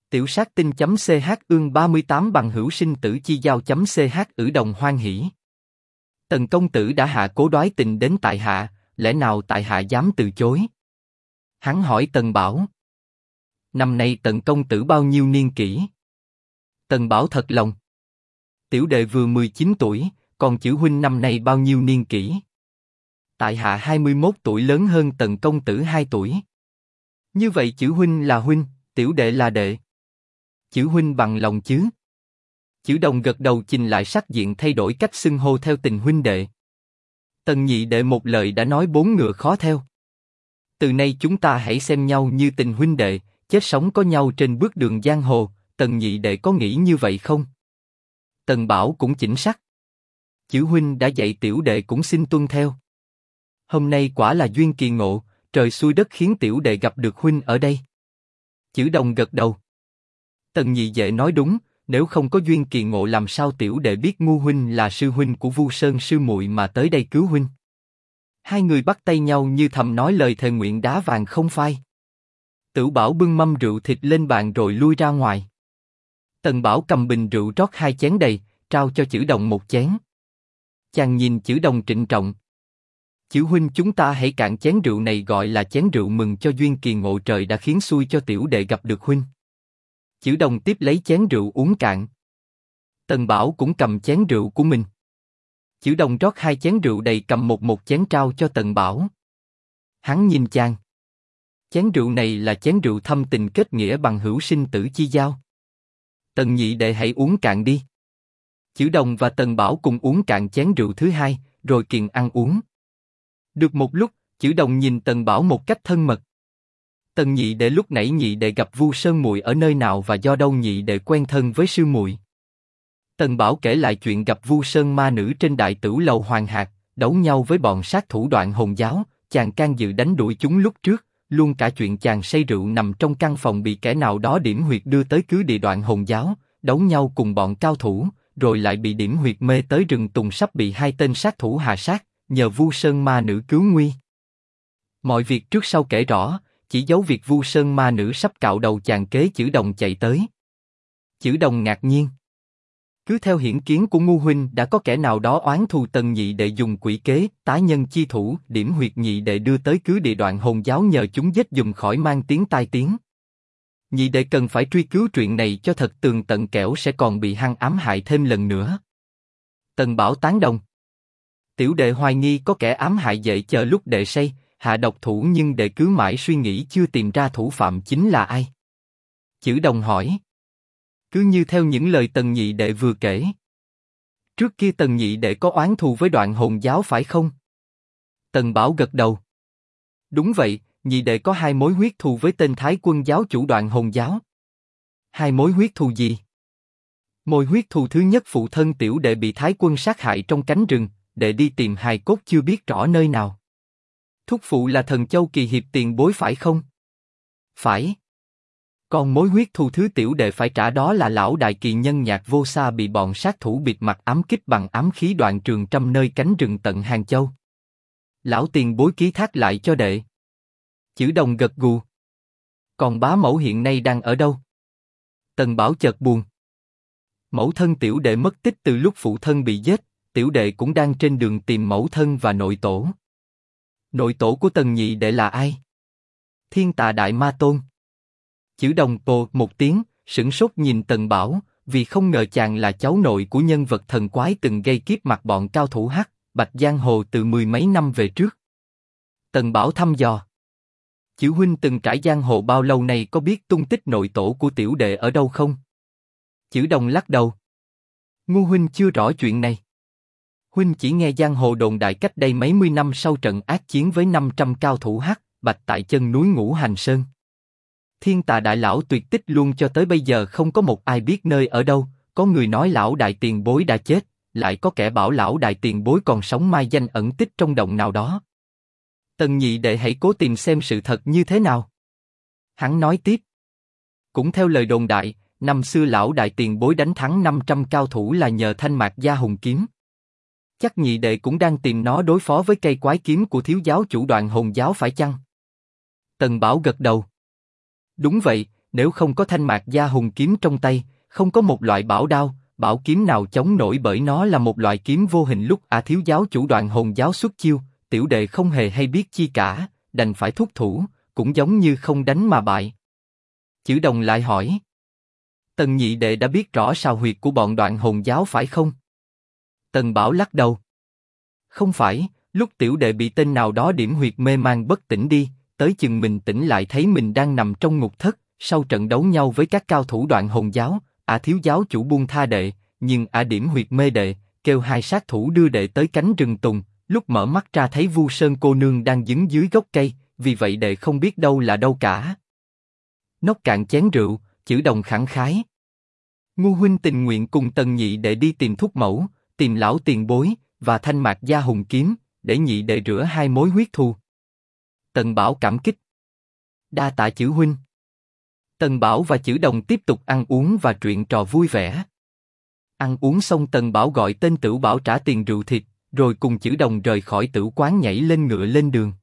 Tiểu sát tinh.ch ương 38 bằng hữu sinh tử chi giao.ch ử đồng hoan hỷ. Tần công tử đã hạ cố đoái tình đến tại hạ, lẽ nào tại hạ dám từ chối? Hắn hỏi Tần Bảo. Năm nay Tần công tử bao nhiêu niên kỷ? Tần Bảo thật lòng. Tiểu đệ vừa 19 tuổi, còn chữ huynh năm nay bao nhiêu niên kỷ? Tại hạ 21 tuổi, lớn hơn Tần công tử 2 tuổi. Như vậy chữ huynh là huynh, tiểu đệ là đệ. Chữ huynh bằng lòng chứ? Chữ đồng gật đầu, chỉnh lại sắc diện, thay đổi cách xưng hô theo tình huynh đệ. Tần nhị đệ một lời đã nói bốn ngựa khó theo. Từ nay chúng ta hãy xem nhau như tình huynh đệ, chết sống có nhau trên bước đường giang hồ. Tần nhị đệ có nghĩ như vậy không? Tần Bảo cũng chỉnh sắc. Chữ huynh đã dạy tiểu đệ cũng xin tuân theo. Hôm nay quả là duyên kỳ ngộ, trời xui đất khiến tiểu đệ gặp được huynh ở đây. Chữ đồng gật đầu. Tần nhị đệ nói đúng, nếu không có duyên kỳ ngộ làm sao tiểu đệ biết Ngu huynh là sư huynh của Vu Sơn sư muội mà tới đây cứu huynh. Hai người bắt tay nhau như thầm nói lời thề nguyện đá vàng không phai. Tửu Bảo bưng mâm rượu thịt lên bàn rồi lui ra ngoài. Tần Bảo cầm bình rượu rót 2 chén đầy, trao cho chữ đồng 1 chén. Chàng nhìn chữ đồng trịnh trọng. Chữ huynh, chúng ta hãy cạn chén rượu này, gọi là chén rượu mừng cho duyên kỳ ngộ trời đã khiến xui cho tiểu đệ gặp được huynh. Chữ đồng tiếp lấy chén rượu uống cạn. Tần Bảo cũng cầm chén rượu của mình. Chữ đồng rót 2 chén rượu đầy, cầm một chén trao cho Tần Bảo. Hắn nhìn chàng. Chén rượu này là chén rượu thâm tình kết nghĩa bằng hữu sinh tử chi giao. Tần nhị đệ hãy uống cạn đi. Chữ đồng và Tần Bảo cùng uống cạn chén rượu thứ 2, rồi kiêng ăn uống. Được một lúc, chữ đồng nhìn Tần Bảo một cách thân mật. Tần nhị đệ, lúc nãy nhị đệ gặp Vu Sơn muội ở nơi nào và do đâu nhị đệ quen thân với sư muội? Tần Bảo kể lại chuyện gặp Vu Sơn ma nữ trên đại tửu lầu Hoàng Hạc, đấu nhau với bọn sát thủ Đoạn Hồn giáo, chàng can dự đánh đuổi chúng lúc trước, luôn cả chuyện chàng say rượu nằm trong căn phòng bị kẻ nào đó điểm huyệt đưa tới cứ địa Đoạn Hồn giáo, đấu nhau cùng bọn cao thủ, rồi lại bị điểm huyệt mê tới rừng tùng, sắp bị 2 tên sát thủ hạ sát, nhờ Vu Sơn ma nữ cứu nguy. Mọi việc trước sau kể rõ, chỉ giấu việc Vu Sơn ma nữ sắp cạo đầu chàng kế chữ đồng chạy tới. Chữ đồng ngạc nhiên. Cứ theo hiển kiến của Ngu huynh, đã có kẻ nào đó oán thù Tần nhị đệ dùng quỷ kế, tá nhân chi thủ, điểm huyệt nhị đệ đưa tới cứ địa Đoạn Hồn giáo nhờ chúng giết dùm khỏi mang tiếng tai tiếng. Nhị đệ cần phải truy cứu chuyện này cho thật tường tận, kẻo sẽ còn bị hăng ám hại thêm lần nữa. Tần Bảo tán đồng. Tiểu đệ hoài nghi có kẻ ám hại đệ chờ lúc đệ say, hạ độc thủ, nhưng đệ cứ mãi suy nghĩ chưa tìm ra thủ phạm chính là ai. Chữ đồng hỏi. Cứ như theo những lời Tần nhị đệ vừa kể. Trước kia Tần nhị đệ có oán thù với Đoạn Hồn giáo phải không? Tần Bảo gật đầu. Đúng vậy, nhị đệ có 2 mối huyết thù với tên Thái Quân giáo chủ Đoạn Hồn giáo. 2 mối huyết thù gì? Mối huyết thù thứ nhất, phụ thân tiểu đệ bị Thái Quân sát hại trong cánh rừng, đệ đi tìm hài cốt chưa biết rõ nơi nào. Thúc phụ là Thần Châu Kỳ Hiệp tiền bối phải không? Phải. Còn mối huyết thù thứ tiểu đệ phải trả đó là lão đại kỳ nhân Nhạc Vô Sa bị bọn sát thủ bịt mặt ám kích bằng ám khí Đoạn Trường Trăm nơi cánh rừng tận Hàng Châu. Lão tiền bối ký thác lại cho đệ. Chữ đồng gật gù. Còn bá mẫu hiện nay đang ở đâu? Tần Bảo chợt buồn. Mẫu thân tiểu đệ mất tích từ lúc phụ thân bị giết, tiểu đệ cũng đang trên đường tìm mẫu thân và nội tổ. Nội tổ của Tần nhị đệ là ai? Thiên Tà Đại Ma Tôn. Chữ đồng ồ một tiếng, sửng sốt nhìn Tần Bảo, vì không ngờ chàng là cháu nội của nhân vật thần quái từng gây kiếp mặt bọn cao thủ Hắc Bạch giang hồ từ 10 mấy năm về trước. Tần Bảo thăm dò. Chữ huynh từng trải giang hồ bao lâu nay, có biết tung tích nội tổ của tiểu đệ ở đâu không? Chữ đồng lắc đầu. Ngu huynh chưa rõ chuyện này. Huynh chỉ nghe giang hồ đồn đại cách đây mấy mươi năm sau trận ác chiến với 500 cao thủ Hắc Bạch tại chân núi Ngũ Hành Sơn. Thiên Tà Đại lão tuyệt tích luôn, cho tới bây giờ không có một ai biết nơi ở đâu. Có người nói lão đại tiền bối đã chết, lại có kẻ bảo lão đại tiền bối còn sống mai danh ẩn tích trong động nào đó. Tần nhị đệ hãy cố tìm xem sự thật như thế nào. Hắn nói tiếp. Cũng theo lời đồn đại, năm xưa lão đại tiền bối đánh thắng 500 cao thủ là nhờ Thanh Mạc Gia Hùng kiếm. Chắc nhị đệ cũng đang tìm nó đối phó với cây quái kiếm của thiếu giáo chủ Đoạn Hồn giáo phải chăng? Tần Bảo gật đầu. Đúng vậy, nếu không có Thanh Mạc Gia Hùng kiếm trong tay, không có một loại bảo đao, bảo kiếm nào chống nổi, bởi nó là một loại kiếm vô hình. Lúc thiếu giáo chủ Đoạn Hồn giáo xuất chiêu, tiểu đệ không hề hay biết chi cả, đành phải thúc thủ, cũng giống như không đánh mà bại. Chử Đồng lại hỏi: Tần nhị đệ đã biết rõ sào huyệt của bọn Đoạn Hồn giáo phải không? Tần Bảo lắc đầu: Không phải, lúc tiểu đệ bị tên nào đó điểm huyệt mê man bất tỉnh đi, tới chừng mình tỉnh lại thấy mình đang nằm trong ngục thất, sau trận đấu nhau với các cao thủ Đoạn Hồn giáo, thiếu giáo chủ buông tha đệ, nhưng điểm huyệt mê đệ, kêu hai sát thủ đưa đệ tới cánh rừng tùng, lúc mở mắt ra thấy Vu Sơn cô nương đang đứng dưới gốc cây, vì vậy đệ không biết đâu là đâu cả. Nốc cạn chén rượu, Chử Đồng khẳng khái: Ngu huynh tình nguyện cùng Tần nhị đệ đi tìm thúc mẫu, tìm lão tiền bối và Thanh Mạc Gia Hùng kiếm, để nhị đệ rửa hai mối huyết thù. Tần Bảo cảm kích: Đa tạ Chử huynh. Tần Bảo và Chử Đồng tiếp tục ăn uống và chuyện trò vui vẻ. Ăn uống xong, Tần Bảo gọi tên Tửu Bảo trả tiền rượu thịt, rồi cùng Chử Đồng rời khỏi tửu quán nhảy lên ngựa lên đường.